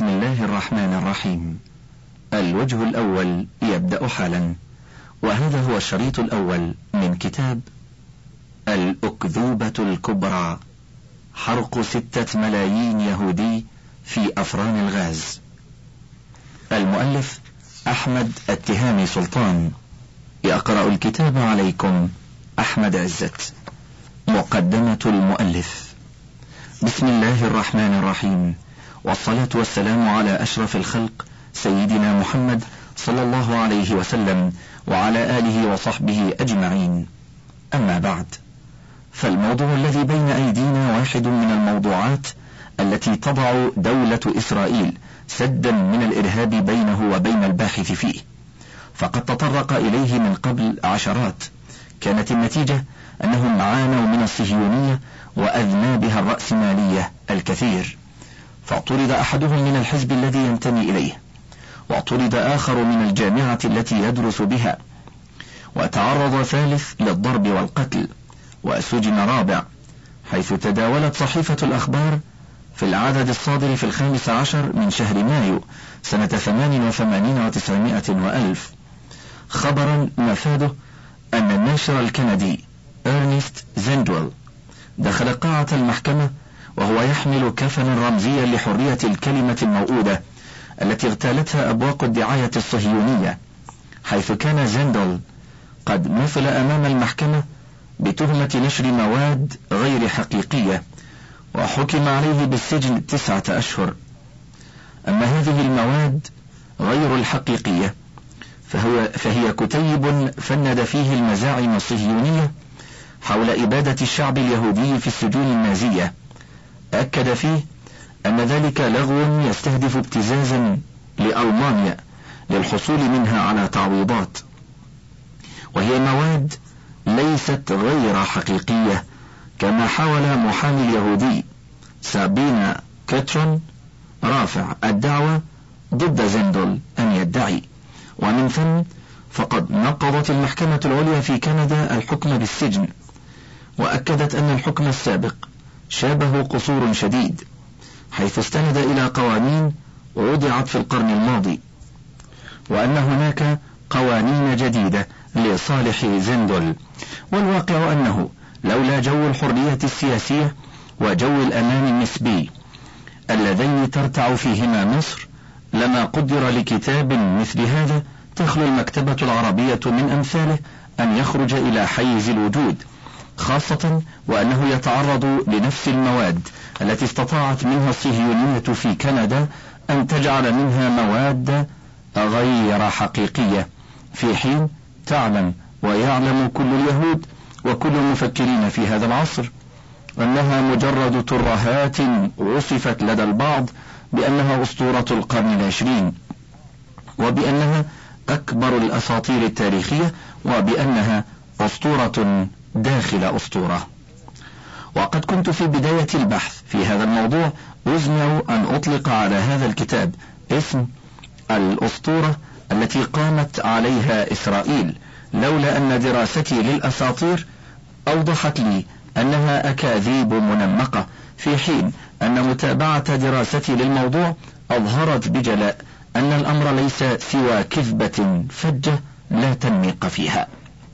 بسم الله الرحمن الرحيم. الوجه الأول يبدأ حالا، وهذا هو الشريط الأول من كتاب الأكذوبة الكبرى، حرق 6 ملايين يهودي في أفران الغاز. المؤلف أحمد التهامي سلطان. يقرأ الكتاب عليكم أحمد عزت. مقدمة المؤلف. بسم الله الرحمن الرحيم، والصلاة والسلام على أشرف الخلق سيدنا محمد صلى الله عليه وسلم وعلى آله وصحبه أجمعين. أما بعد، فالموضوع الذي بين أيدينا واحد من الموضوعات التي تضع دولة إسرائيل سدا من الإرهاب بينه وبين الباحث فيه، فقد تطرق إليه من قبل عشرات. كانت النتيجة أنهم عانوا من الصهيونية وأذنابها الرأسمالية الكثير، فاعترض أحدهم من الحزب الذي ينتمي إليه، واعترض آخر من الجامعة التي يدرس بها، وتعرض ثالث للضرب والقتل، وسجن رابع، حيث تداولت صحيفة الأخبار في العدد الصادر في 15 من شهر مايو سنة 88 و900 وألف خبرا مفاده أن الناشر الكندي إرنست زندويل دخل قاعة المحكمة وهو يحمل كفنا رمزيا لحرية الكلمة الموؤودة التي اغتالتها أبواق الدعاية الصهيونية، حيث كان زندويل قد مثل أمام المحكمة بتهمة نشر مواد غير حقيقية، وحكم عليه بالسجن 9 أشهر. أما هذه المواد غير الحقيقية فهي كتيب فند فيه المزاعم الصهيونية حول إبادة الشعب اليهودي في السجون النازية. أكد فيه أن ذلك لغو يستهدف ابتزازا لألمانيا للحصول منها على تعويضات، وهي مواد ليست غير حقيقية، كما حاول محامي اليهودي سابينا كيترون رافع الدعوة ضد زندل أن يدعي. ومن ثم فقد نقضت المحكمة العليا في كندا الحكم بالسجن، وأكدت أن الحكم السابق شابه قصور شديد، حيث استند إلى قوانين وضعت في القرن الماضي، وأن هناك قوانين جديدة لصالح زندل. والواقع أنه لولا جو الحرية السياسية وجو الأمان النسبي اللذين ترتع فيهما مصر لما قدر لكتاب مثل هذا تخلو المكتبة العربية من أمثاله أن يخرج إلى حيز الوجود، خاصة وأنه يتعرض لنفس المواد التي استطاعت منها الصهيونية في كندا أن تجعل منها مواد غير حقيقية، في حين تعلم ويعلم كل اليهود وكل المفكرين في هذا العصر أنها مجرد ترهات وصفت لدى البعض بأنها أسطورة القرن العشرين، وبأنها أكبر الأساطير التاريخية، وبأنها أسطورة داخل أسطورة. وقد كنت في بداية البحث في هذا الموضوع أزمع أن أطلق على هذا الكتاب اسم الأسطورة التي قامت عليها إسرائيل، لولا أن دراستي للأساطير أوضحت لي أنها أكاذيب منمقة، في حين أن متابعة دراستي للموضوع أظهرت بجلاء أن الأمر ليس سوى كذبة فجة لا تنميق فيها.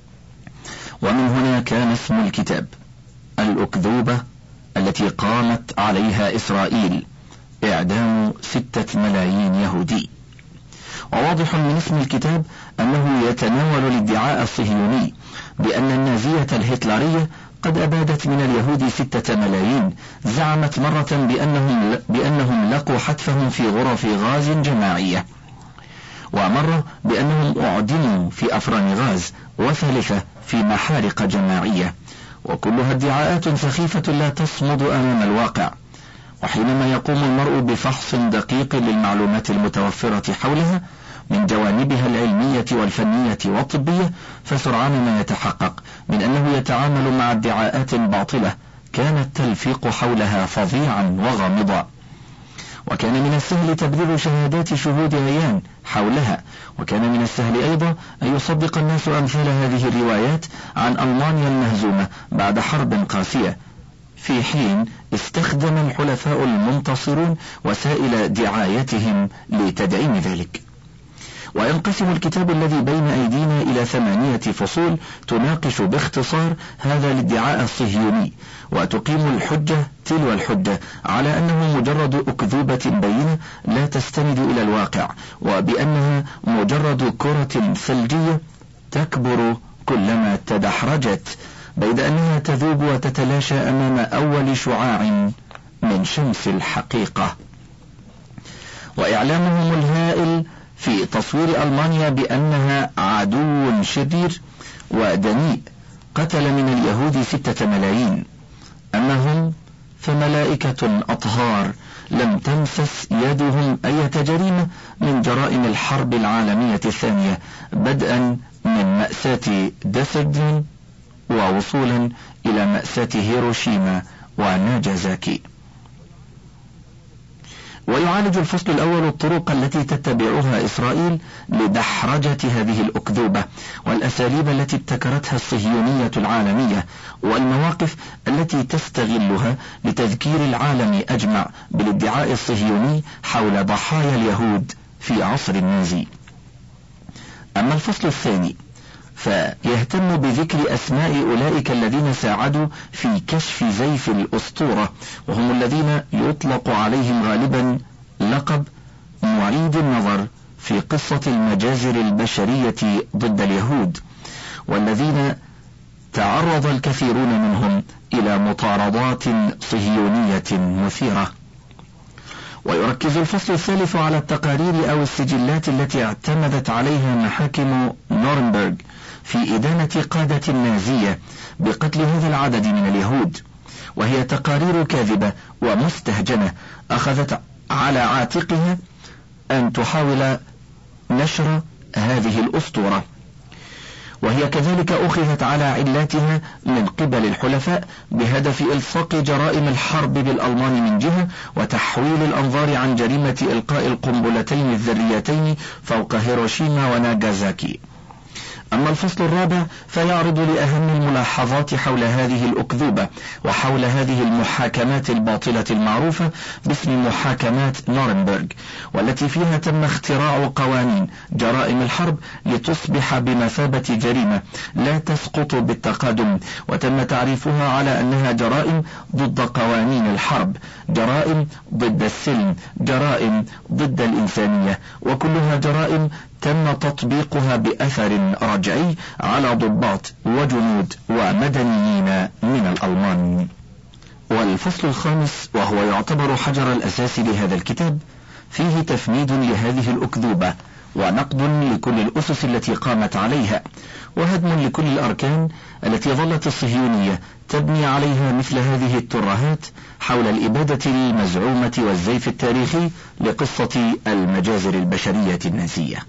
ومن هنا كان اسم الكتاب الأكذوبة التي قامت عليها إسرائيل، إعدام 6 ملايين يهودي. وواضح من اسم الكتاب أنه يتناول الادعاء الصهيوني بأن النازية الهتلرية قد أبادت من اليهود 6 ملايين. زعمت مرة بأنهم لقوا حتفهم في غرف غاز جماعية، ومرة بأنهم أعدموا في أفران غاز، وثالثة في محارق جماعية، وكلها ادعاءات سخيفة لا تصمد أمام الواقع. وحينما يقوم المرء بفحص دقيق للمعلومات المتوفرة حولها من جوانبها العلمية والفنية والطبية، فسرعان ما يتحقق من أنه يتعامل مع ادعاءات باطلة كان التلفيق حولها فظيعا وغامضا. وكان من السهل تبذير شهادات شهود عيان حولها، وكان من السهل أيضا أن يصدق الناس أمثال هذه الروايات عن ألمانيا المهزومة بعد حرب قاسية، في حين استخدم الحلفاء المنتصرون وسائل دعايتهم لتدعيم ذلك. وينقسم الكتاب الذي بين أيدينا إلى 8 فصول تناقش باختصار هذا الادعاء الصهيوني، وتقيم الحجة تلو الحجة على أنه مجرد أكذوبة بينة لا تستند إلى الواقع، وبأنها مجرد كرة ثلجية تكبر كلما تدحرجت، بيد أنها تذوب وتتلاشى أمام أول شعاع من شمس الحقيقة. وإعلامهم الهائل في تصوير ألمانيا بأنها عدو شرير ودنيء قتل من اليهود 6 ملايين، أما هم فملائكة أطهار لم تمسس يدهم أي جريمة من جرائم الحرب العالمية الثانية، بدءا من مأساة ديسردن ووصولا إلى مأساة هيروشيما وناجازاكي. ويعالج الفصل الأول الطرق التي تتبعها إسرائيل لدحرجة هذه الأكذوبة، والأساليب التي ابتكرتها الصهيونية العالمية، والمواقف التي تستغلها لتذكير العالم أجمع بالادعاء الصهيوني حول ضحايا اليهود في عصر النازي. أما الفصل الثاني فيهتم بذكر أسماء أولئك الذين ساعدوا في كشف زيف الأسطورة، وهم الذين يطلق عليهم غالبا لقب معيد النظر في قصة المجازر البشرية ضد اليهود، والذين تعرض الكثيرون منهم إلى مطاردات صهيونية مثيرة. ويركز الفصل الثالث على التقارير أو السجلات التي اعتمدت عليها محاكم نورنبرغ في إدانة قادة النازية بقتل هذا العدد من اليهود، وهي تقارير كاذبة ومستهجنة أخذت على عاتقها أن تحاول نشر هذه الأسطورة، وهي كذلك أخذت على علاتها من قبل الحلفاء بهدف إلصاق جرائم الحرب بالألمان من جهة، وتحويل الأنظار عن جريمة إلقاء القنبلتين الذريتين فوق هيروشيما وناغازاكي. أما الفصل الرابع فيعرض لأهم الملاحظات حول هذه الأكذوبة وحول هذه المحاكمات الباطلة المعروفة باسم محاكمات نورنبرغ، والتي فيها تم اختراع قوانين جرائم الحرب لتصبح بمثابة جريمة لا تسقط بالتقادم، وتم تعريفها على أنها جرائم ضد قوانين الحرب، جرائم ضد السلم، جرائم ضد الإنسانية، وكلها جرائم تم تطبيقها بأثر رجعي على ضباط وجنود ومدنيين من الألمان. والفصل الخامس وهو يعتبر حجر الأساس لهذا الكتاب فيه تفنيد لهذه الأكذوبة ونقد لكل الأسس التي قامت عليها، وهدم لكل الأركان التي ظلت الصهيونية تبني عليها مثل هذه الترهات حول الإبادة المزعومة والزيف التاريخي لقصة المجازر البشرية النازية.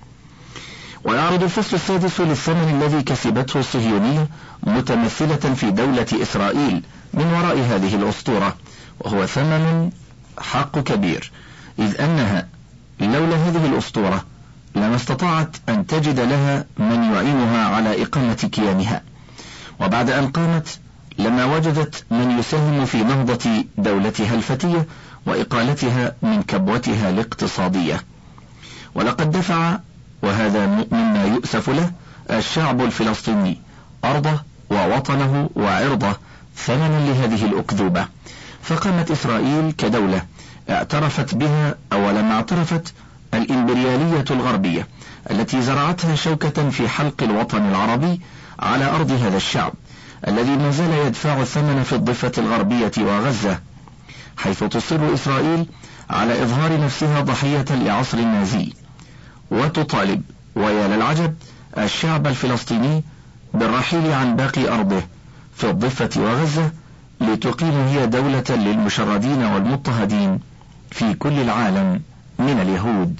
ويعرض الفصل السادس للثمن الذي كسبته الصهيونية متمثلة في دولة إسرائيل من وراء هذه الأسطورة، وهو ثمن حق كبير، إذ أنها لولا هذه الأسطورة لما استطاعت أن تجد لها من يعينها على إقامة كيانها، وبعد أن قامت لما وجدت من يساهم في نهضة دولتها الفتية وإقالتها من كبوتها الاقتصادية. ولقد دفع، وهذا مما يؤسف له، الشعب الفلسطيني أرضه ووطنه وعرضه ثمنا لهذه الأكذوبة، فقامت إسرائيل كدولة اعترفت بها أول ما اعترفت الإمبريالية الغربية التي زرعتها شوكة في حلق الوطن العربي على أرض هذا الشعب الذي ما زال يدفع الثمن في الضفة الغربية وغزة، حيث تصر إسرائيل على إظهار نفسها ضحية لعصر النازي، وتطالب ويا للعجب الشعب الفلسطيني بالرحيل عن باقي أرضه في الضفة وغزة لتقيم هي دولة للمشردين والمضطهدين في كل العالم من اليهود.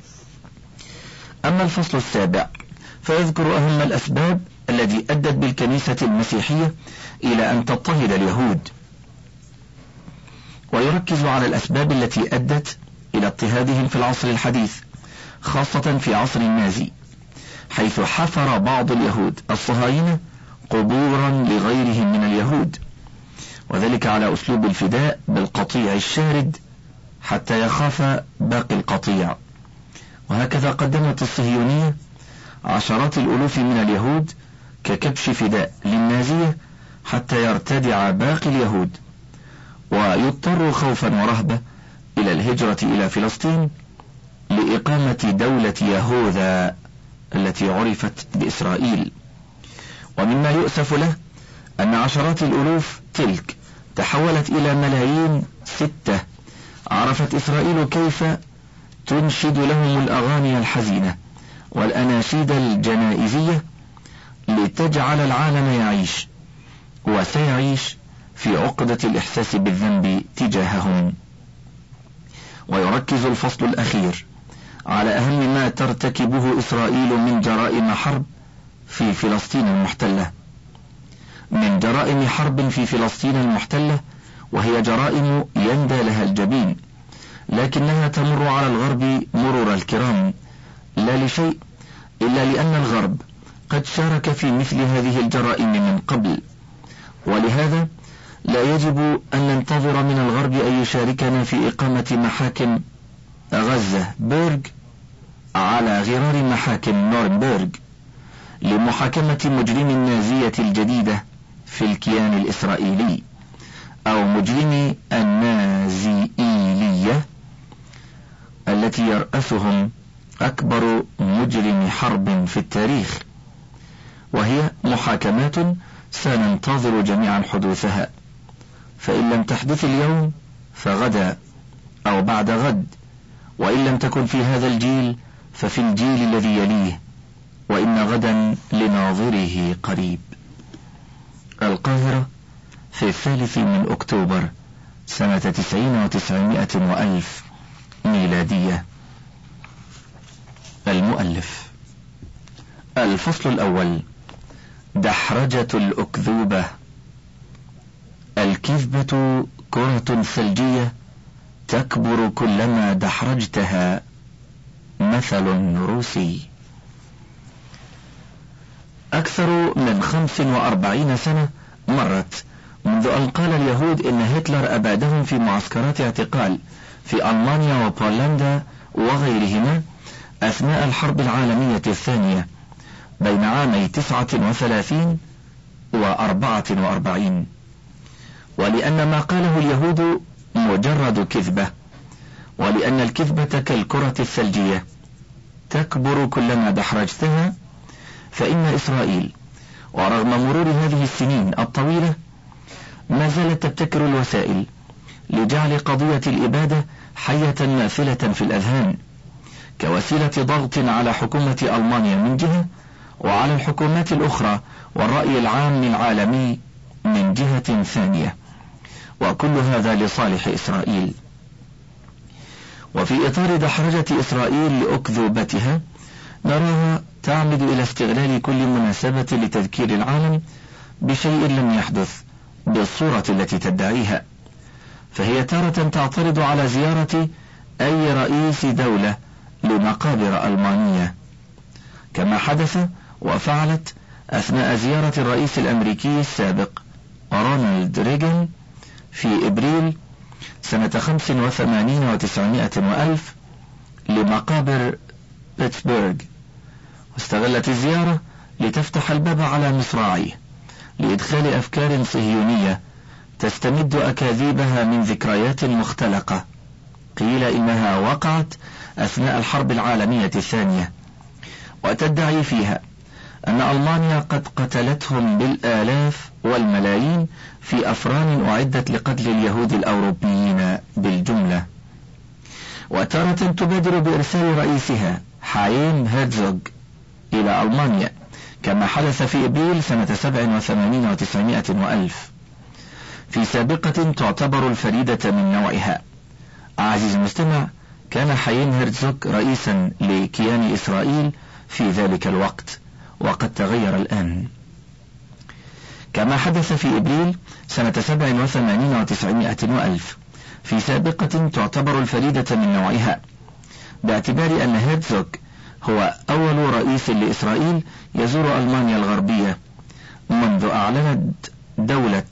أما الفصل السابع فيذكر أهم الأسباب التي أدت بالكنيسة المسيحية إلى أن تضطهد اليهود، ويركز على الأسباب التي أدت إلى اضطهادهم في العصر الحديث، خاصة في عصر النازي، حيث حفر بعض اليهود الصهاينة قبورا لغيرهم من اليهود، وذلك على أسلوب الفداء بالقطيع الشارد حتى يخاف باقي القطيع. وهكذا قدمت الصهيونية عشرات الألوف من اليهود ككبش فداء للنازية حتى يرتدع باقي اليهود ويضطروا خوفا ورهبة إلى الهجرة إلى فلسطين لإقامة دولة يهوذا التي عرفت بإسرائيل. ومما يؤسف له أن عشرات الألوف تلك تحولت إلى ملايين 6 عرفت إسرائيل كيف تنشد لهم الأغاني الحزينة والأناشيد الجنائزية لتجعل العالم يعيش وسيعيش في عقدة الإحساس بالذنب تجاههم. ويركز الفصل الأخير على أهم ما ترتكبه إسرائيل من جرائم حرب في فلسطين المحتلة، من جرائم حرب في فلسطين المحتلة، وهي جرائم يندى لها الجبين، لكنها تمر على الغرب مرور الكرام، لا لشيء إلا لأن الغرب قد شارك في مثل هذه الجرائم من قبل، ولهذا لا يجب أن ننتظر من الغرب أن يشاركنا في إقامة محاكم غزة بيرغ على غرار محاكم نورنبيرغ لمحاكمة مجرم النازية الجديدة في الكيان الإسرائيلي أو مجرمي النازيئيلية التي يرأسهم أكبر مجرم حرب في التاريخ، وهي محاكمات سننتظر جميعا حدوثها، فإن لم تحدث اليوم فغدا أو بعد غد، وإن لم تكن في هذا الجيل ففي الجيل الذي يليه، وإن غدا لناظره قريب. القاهرة في 3 أكتوبر سنة 90 و900 وألف ميلادية. المؤلف. الفصل الأول: دحرجة الأكذوبة. الكذبة كرة ثلجية تكبر كلما دحرجتها، مثل روسي. أكثر من 45 سنة مرت منذ أن قال اليهود إن هتلر أبادهم في معسكرات اعتقال في ألمانيا وبولندا وغيرهما أثناء الحرب العالمية الثانية بين عامي 39 و44، ولأن ما قاله اليهود مجرد كذبة، ولأن الكذبة كالكرة الثلجية تكبر كلما دحرجتها، فإن إسرائيل ورغم مرور هذه السنين الطويلة ما زالت تبتكر الوسائل لجعل قضية الإبادة حية ماثلة في الأذهان، كوسيلة ضغط على حكومة ألمانيا من جهة، وعلى الحكومات الأخرى والرأي العام العالمي من جهة ثانية، وكل هذا لصالح إسرائيل. وفي إطار دحرجة إسرائيل لأكذوبتها نراها تعمد إلى استغلال كل مناسبة لتذكير العالم بشيء لم يحدث بالصورة التي تدعيها، فهي تارة تعترض على زيارة أي رئيس دولة لمقابر ألمانية، كما حدث وفعلت أثناء زيارة الرئيس الأمريكي السابق رونالد ريغان في إبريل سنة 85 و900 وألف لمقابر بيتسبرغ، واستغلت الزيارة لتفتح الباب على مصراعيه لإدخال أفكار صهيونية تستمد أكاذيبها من ذكريات مختلقة قيل إنها وقعت أثناء الحرب العالمية الثانية، وتدعي فيها أن ألمانيا قد قتلتهم بالآلاف والملايين في أفران أعدت لقتل اليهود الأوروبيين بالجملة. وتارة تبادر بإرسال رئيسها حايم هيرتزوغ إلى ألمانيا، كما حدث في إبريل سنة 87 و900 وألف، في سابقة تعتبر الفريدة من نوعها. عزيزي المستمع، كان حايم هيرتزوغ رئيسا لكيان إسرائيل في ذلك الوقت، وقد تغير الآن. كما حدث في إبريل سنة 87 و900 وألف، في سابقة تعتبر الفريدة من نوعها، باعتبار أن هيرتزوغ هو أول رئيس لإسرائيل يزور ألمانيا الغربية منذ أعلنت دولة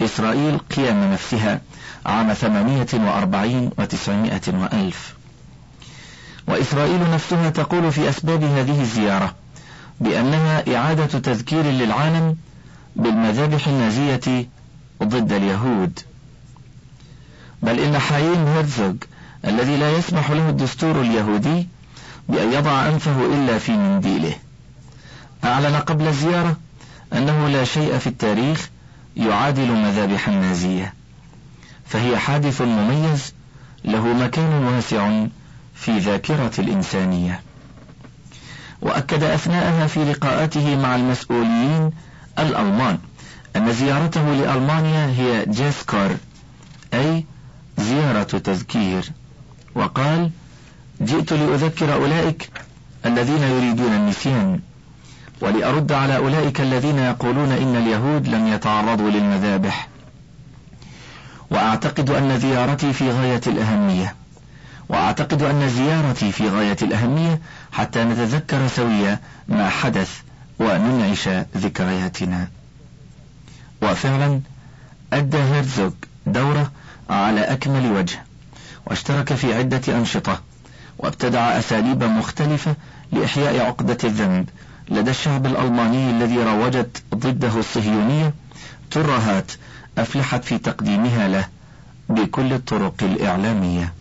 إسرائيل قيام نفسها عام 48 و900 وألف. وإسرائيل نفسها تقول في أسباب هذه الزيارة بأنها إعادة تذكير للعالم بالمذابح النازية ضد اليهود. بل إن حايم هرزوغ الذي لا يسمح له الدستور اليهودي بأن يضع أنفه إلا في منديله أعلن قبل الزيارة أنه لا شيء في التاريخ يعادل مذابح النازية، فهي حادث مميز له مكان واسع في ذاكرة الإنسانية. وأكد أثناءها في لقاءاته مع المسؤولين الألمان أن زيارته لألمانيا هي جيسكار، أي زيارة تذكير، وقال: جئت لأذكر أولئك الذين يريدون النسيان، ولأرد على أولئك الذين يقولون إن اليهود لم يتعرضوا للمذابح. وأعتقد أن زيارتي في غاية الأهمية، وأعتقد أن زيارتي في غاية الأهمية حتى نتذكر سويا ما حدث وننعش ذكرياتنا. وفعلا أدى هرزوغ دوره على أكمل وجه، واشترك في عدة أنشطة، وابتدع أساليب مختلفة لإحياء عقدة الذنب لدى الشعب الألماني الذي روجت ضده الصهيونية ترهات أفلحت في تقديمها له بكل الطرق الإعلامية.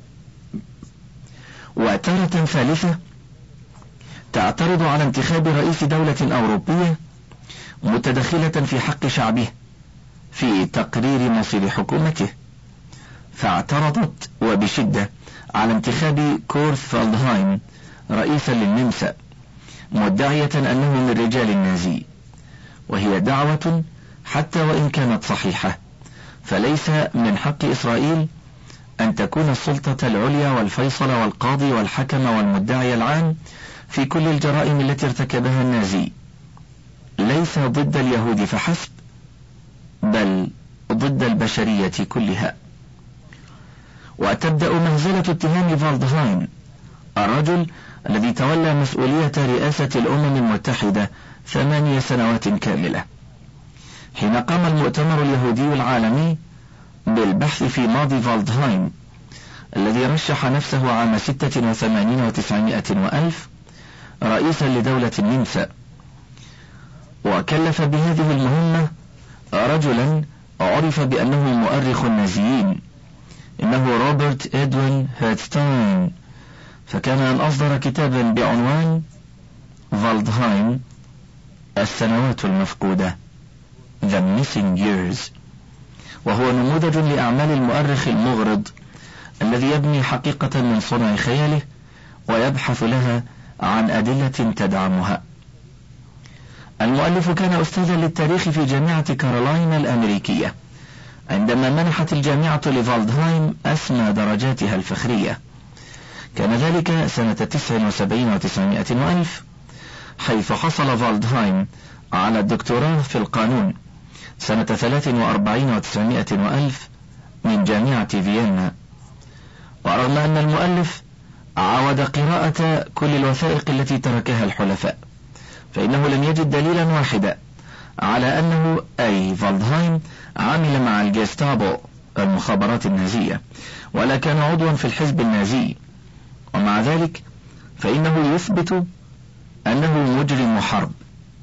وتارة ثالثة تعترض على انتخاب رئيس دولة أوروبية متدخلة في حق شعبه في تقرير مصير حكومته، فاعترضت وبشدة على انتخاب كورث فالدهايم رئيسا للنمسا، مدعية أنه من رجال النازي، وهي دعوة حتى وإن كانت صحيحة، فليس من حق إسرائيل أن تكون السلطة العليا والفيصل والقاضي والحكم والمدعي العام في كل الجرائم التي ارتكبها النازي، ليس ضد اليهود فحسب، بل ضد البشرية كلها. وتبدأ مهزلة اتهام فالدهايم، الرجل الذي تولى مسؤولية رئاسة الأمم المتحدة 8 سنوات كاملة، حين قام المؤتمر اليهودي العالمي بالبحث في ماضي فالدهايم الذي رشح نفسه عام 86 و900 وألف رئيسا لدولة النمسا، وكلف بهذه المهمة رجلا عرف بأنه مؤرخ النازيين، إنه روبرت إدوين هيرتستاين، فكان أن أصدر كتابا بعنوان فالدهايم السنوات المفقودة The Missing Years، وهو نموذج لأعمال المؤرخ المغرض الذي يبني حقيقة من صنع خياله ويبحث لها عن أدلة تدعمها. المؤلف كان أستاذا للتاريخ في جامعة كارولاينا الأمريكية عندما منحت الجامعة لفالدهايم أسمى درجاتها الفخرية. كان ذلك سنة 79 و900 وألف، حيث حصل فالدهايم على الدكتوراه في القانون سنة 43 و900 وألف من جامعة فيينا. ورغم أن المؤلف عاود قراءة كل الوثائق التي تركها الحلفاء، فإنه لم يجد دليلا واحدا على أنه أي فالدهايم عمل مع الجيستابو المخابرات النازية ولا كان عضوا في الحزب النازي، ومع ذلك فإنه يثبت أنه مجرم حرب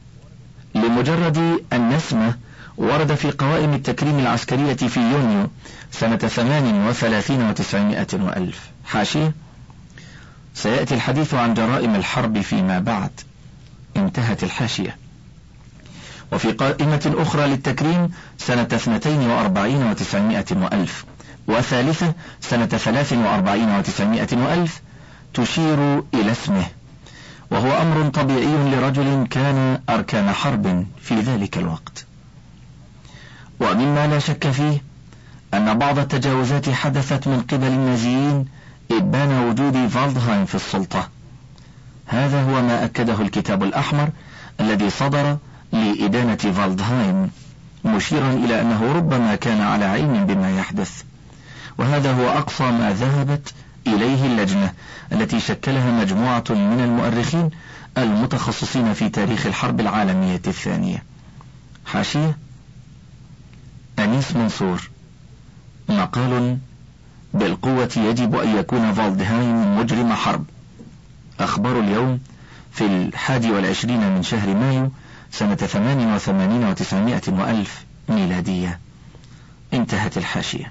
لمجرد أن اسمه ورد في قوائم التكريم العسكرية في يونيو سنة 38 و900 وألف. حاشية: سيأتي الحديث عن جرائم الحرب فيما بعد. انتهت الحاشية. وفي قائمة أخرى للتكريم سنة 42 و900 وألف، وثالثة سنة 43 و900 وألف تشير إلى اسمه، وهو أمر طبيعي لرجل كان أركان حرب في ذلك الوقت. ومما لا شك فيه أن بعض التجاوزات حدثت من قبل النازيين إبان وجود فالدهايم في السلطة. هذا هو ما أكده الكتاب الأحمر الذي صدر لإدانة فالدهايم، مشيرا إلى أنه ربما كان على علم بما يحدث، وهذا هو أقصى ما ذهبت إليه اللجنة التي شكلها مجموعة من المؤرخين المتخصصين في تاريخ الحرب العالمية الثانية. حاشية: أنيس منصور. مقال: بالقوة يجب أن يكون فالدهايم مجرم حرب. أخبار اليوم في 21 من شهر مايو سنة 88 و900 وألف ميلادية. انتهت الحاشية.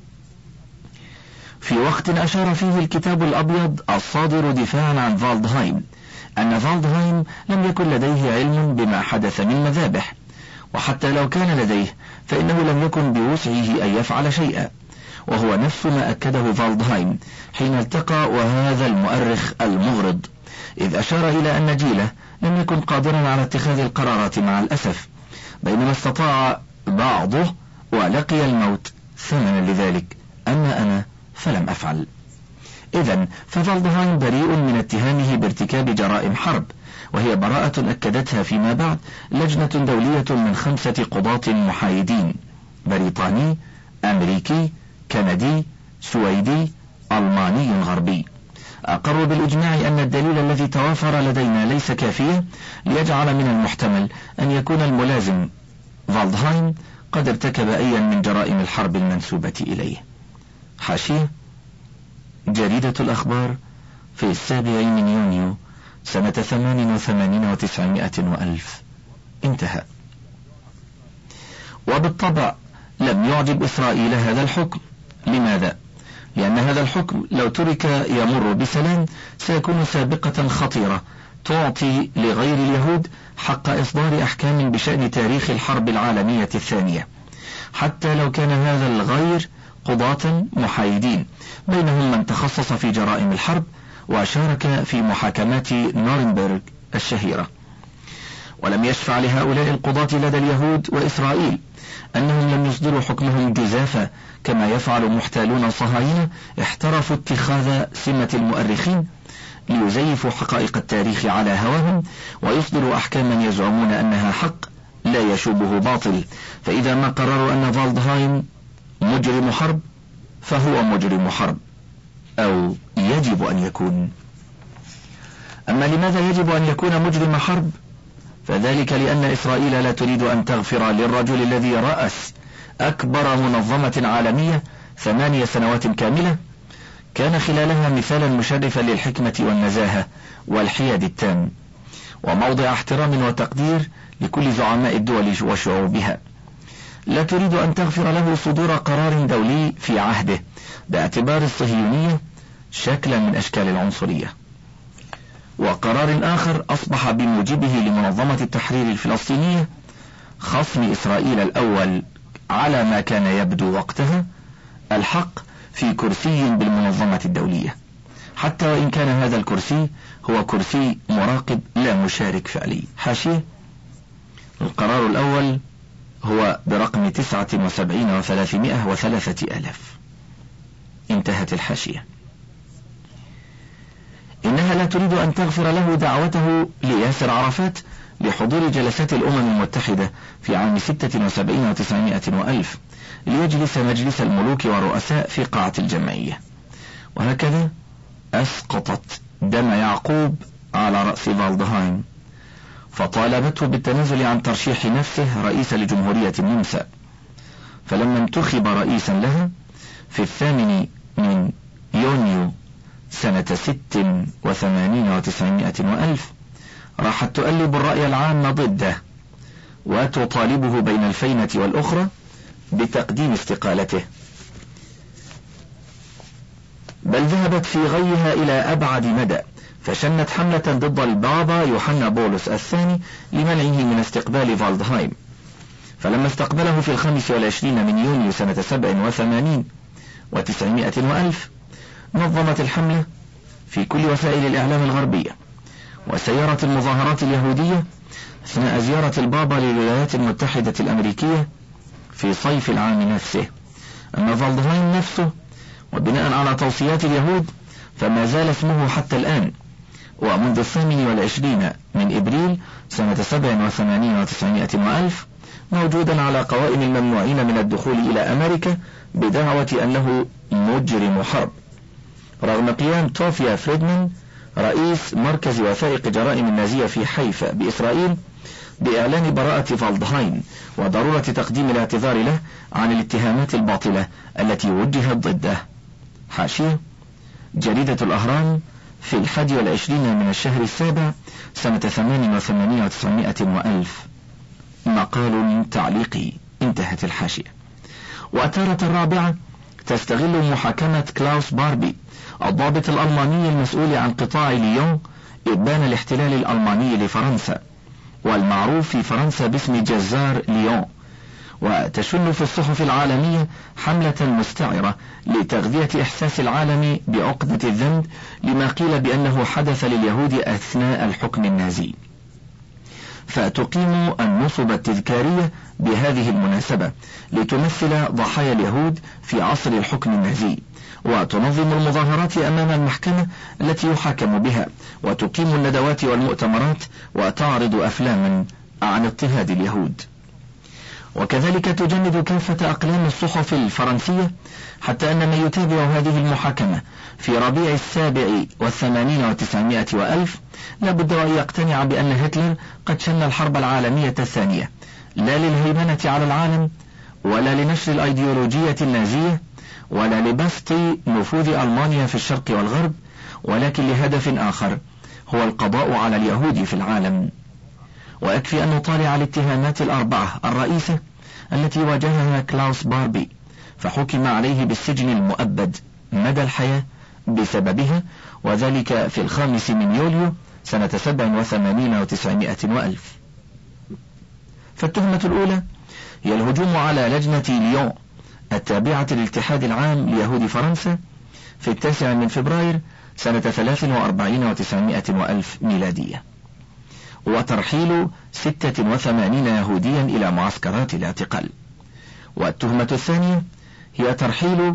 في وقت أشار فيه الكتاب الأبيض الصادر دفاعا عن فالدهايم أن فالدهايم لم يكن لديه علم بما حدث من مذابح، وحتى لو كان لديه فإنه لم يكن بوسعه أن يفعل شيئا، وهو نفس ما أكده فالدهايم حين التقى وهذا المؤرخ المغرض، إذ أشار إلى أن جيله لم يكن قادرا على اتخاذ القرارات مع الأسف، بينما استطاع بعضه ولقي الموت ثمنا لذلك، أما أنا فلم أفعل. إذن ففالدهايم بريء من اتهامه بارتكاب جرائم حرب، وهي براءة أكدتها فيما بعد لجنة دولية من 5 قضاة محايدين: بريطاني، أمريكي، كندي، سويدي، ألماني غربي. أقروا بالإجماع أن الدليل الذي توافر لدينا ليس كافيا ليجعل من المحتمل أن يكون الملازم فالدهايم قد ارتكب أيا من جرائم الحرب المنسوبة إليه. حاشية: جريدة الأخبار في 7 من يونيو سنة 88 و900 وألف. انتهى. وبالطبع لم يعجب إسرائيل هذا الحكم. لماذا؟ لأن هذا الحكم لو ترك يمر بسلام سيكون سابقة خطيرة تعطي لغير اليهود حق إصدار أحكام بشأن تاريخ الحرب العالمية الثانية، حتى لو كان هذا الغير قضاة محايدين، بينهم من تخصص في جرائم الحرب وشارك في محاكمات نورنبرغ الشهيرة. ولم يشفع لهؤلاء القضاة لدى اليهود وإسرائيل أنهم لم يصدروا حكمهم جزافا كما يفعل محتالون صهاينة احترفوا اتخاذ سمة المؤرخين ليزيفوا حقائق التاريخ على هواهم ويصدروا أحكاما يزعمون أنها حق لا يشوبه باطل، فإذا ما قرروا أن فالدهايم مجرم حرب فهو مجرم حرب، أو يجب أن يكون. أما لماذا يجب أن يكون مجرم حرب؟ فذلك لأن إسرائيل لا تريد أن تغفر للرجل الذي رأس أكبر منظمة عالمية 8 سنوات كاملة، كان خلالها مثالا مشرفا للحكمة والنزاهة والحياد التام، وموضع احترام وتقدير لكل زعماء الدول وشعوبها. لا تريد أن تغفر له صدور قرار دولي في عهده باعتبار الصهيونية شكلا من أشكال العنصرية، وقرار آخر أصبح بموجبه لمنظمة التحرير الفلسطينية خصم إسرائيل الأول على ما كان يبدو وقتها الحق في كرسي بالمنظمة الدولية، حتى وإن كان هذا الكرسي هو كرسي مراقب لا مشارك فعلي. حاشية: القرار الأول هو برقم 79 و303 ألاف. انتهت الحاشية. إنها لا تريد أن تغفر له دعوته لياسر عرفات لحضور جلسات الأمم المتحدة في عام 76 و900 وألف ليجلس مجلس الملوك والرؤساء في قاعة الجمعية، وهكذا أسقطت دم يعقوب على رأس فالدهايم، فطالبته بالتنازل عن ترشيح نفسه رئيس لجمهورية النمسا. فلما انتخب رئيسا لها في 8 من يونيو سنة 86 و900 وألف راحت تؤلب الرأي العام ضده وتطالبه بين الفينة والأخرى بتقديم استقالته، بل ذهبت في غيها إلى أبعد مدى، فشنت حملة ضد البابا يوحنا بولس الثاني لمنعه من استقبال فالدهايم. فلما استقبله في 25 من يونيو سنة 87 و900 وألف نظمت الحملة في كل وسائل الإعلام الغربية، وسيرت المظاهرات اليهودية أثناء زيارة البابا للولايات المتحدة الأمريكية في صيف العام نفسه. أما فالدهايم نفسه وبناء على توصيات اليهود فما زال اسمه حتى الآن، ومنذ 28 من إبريل سنة 87 و900 وألف موجودا على قوائم الممنوعين من الدخول إلى أمريكا بدعوة أنه مجرم حرب، رغم قيام توفيا فريدمان رئيس مركز وثائق جرائم النازية في حيفا بإسرائيل بإعلان براءة فالدهاين وضرورة تقديم الاعتذار له عن الاتهامات الباطلة التي وجهت ضده. حاشية: جريدة الأهرام في 21 من الشهر السابع سنة 88 و900 وألف. مقال تعليقي. انتهت الحاشية. وتارة الرابعة تستغل محاكمة كلاوس باربي الضابط الألماني المسؤول عن قطاع ليون إبان الاحتلال الألماني لفرنسا، والمعروف في فرنسا باسم جزار ليون، وتشن في الصحف العالمية حملة مستعرة لتغذية إحساس العالم بعقدة الذنب لما قيل بأنه حدث لليهود أثناء الحكم النازي، فتقيم النصب التذكارية بهذه المناسبة لتمثل ضحايا اليهود في عصر الحكم النازي، وتنظم المظاهرات أمام المحكمة التي يحاكم بها، وتقيم الندوات والمؤتمرات، وتعرض أفلاما عن اضطهاد اليهود. وكذلك تجند كافة أقلام الصحف الفرنسية، حتى أن من يتابع هذه المحاكمة في ربيع 87 و900 وألف لابد أن يقتنع بأن هتلر قد شن الحرب العالمية الثانية لا للهيمنة على العالم، ولا لنشر الأيديولوجية النازية، ولا لبسط نفوذ ألمانيا في الشرق والغرب، ولكن لهدف آخر هو القضاء على اليهود في العالم. ويكفي أن نطالع الاتهامات الأربعة الرئيسة التي واجهها كلاوس باربي، فحكم عليه بالسجن المؤبد مدى الحياة بسببها، وذلك في 5 من يوليو سنة 87 و900 وألف. فالتهمة الأولى هي الهجوم على لجنة ليون التابعة للاتحاد العام ليهود فرنسا في 9 من فبراير سنة 43 و900 وألف ميلادية، وترحيل 86 يهوديا إلى معسكرات الاعتقال. والتهمة الثانية هي ترحيل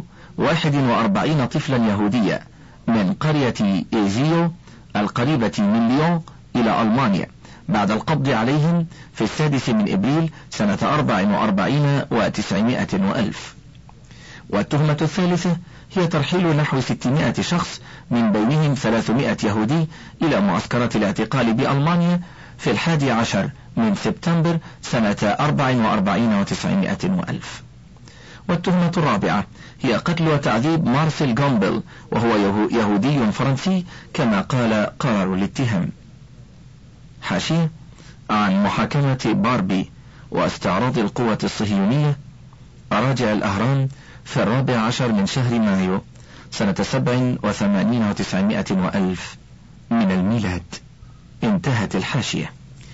41 طفلا يهوديا من قرية إيزيو القريبة من ليون إلى ألمانيا بعد القبض عليهم في 6 من إبريل سنة 44 و900 وألف. والتهمة الثالثة هي ترحيل نحو 600 شخص من بينهم 300 يهودي إلى معسكرات الاعتقال بألمانيا في 11 من سبتمبر سنة 44 و900 وألف. والتهمة الرابعة هي قتل وتعذيب مارسيل غامبل، وهو يهودي فرنسي كما قال قرار الاتهام. حاشية: عن محاكمة باربي واستعراض القوة الصهيونية، أراجع الأهرام في 14 من شهر مايو سنة 87 و900 وألف من الميلاد. انتهت الحاشية.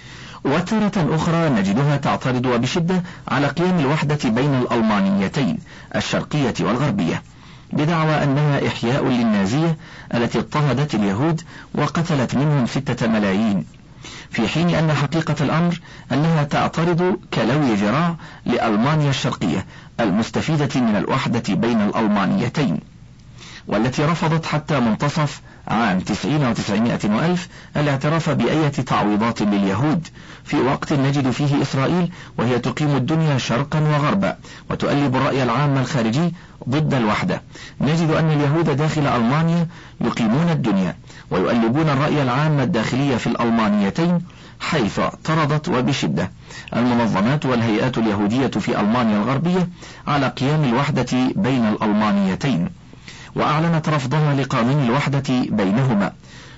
وتارة أخرى نجدها تعترض بشدة على قيام الوحدة بين الألمانيتين الشرقية والغربية، بدعوى أنها إحياء للنازية التي اضطهدت اليهود وقتلت منهم 6 ملايين، في حين أن حقيقة الأمر أنها تعترض كلوي ذراع لألمانيا الشرقية المستفيدة من الوحدة بين الألمانيتين، والتي رفضت حتى منتصف عام 90 و900 وألف الاعتراف بأية تعويضات لليهود، في وقت نجد فيه إسرائيل وهي تقيم الدنيا شرقا وغربا وتؤلب الرأي العام الخارجي ضد الوحدة. نجد أن اليهود داخل ألمانيا يقيمون الدنيا ويؤلبون الرأي العام الداخلي في الألمانيتين، حيث اعترضت وبشدة المنظمات والهيئات اليهودية في ألمانيا الغربية على قيام الوحدة بين الألمانيتين، وأعلنت رفضها لقانون الوحدة بينهما.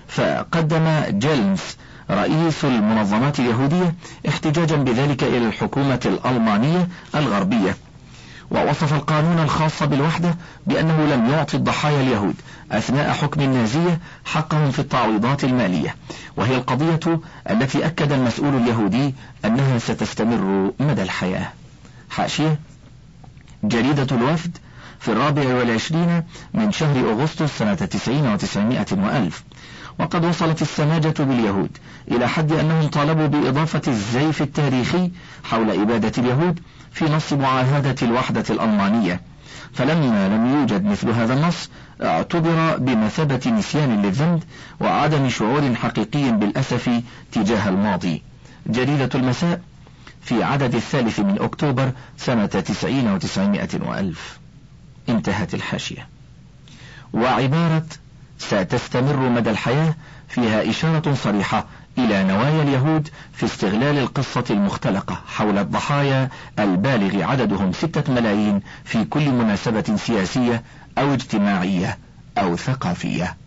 فقدم جيلنز رئيس المنظمات اليهودية احتجاجا بذلك إلى الحكومة الألمانية الغربية، ووصف القانون الخاص بالوحدة بأنه لم يعطي الضحايا اليهود أثناء حكم النازية حقهم في التعويضات المالية، وهي القضية التي أكد المسؤول اليهودي أنها ستستمر مدى الحياة. حاشية: جريدة الوفد في 24 من شهر أغسطس سنة 90 و900 وألف. وقد وصلت السماجة باليهود إلى حد أنهم طالبوا بإضافة الزيف التاريخي حول إبادة اليهود في نص معاهدة الوحدة الألمانية، فلما لم يوجد مثل هذا النص اعتبر بمثابة نسيان للذنب وعدم شعور حقيقي بالأسف تجاه الماضي. جريدة المساء في عدد 3 من أكتوبر سنة 90 و900 وألف. انتهت الحاشية. وعبارة ستستمر مدى الحياة فيها إشارة صريحة إلى نوايا اليهود في استغلال القصة المختلقة حول الضحايا البالغ عددهم 6 ملايين في كل مناسبة سياسية أو اجتماعية أو ثقافية.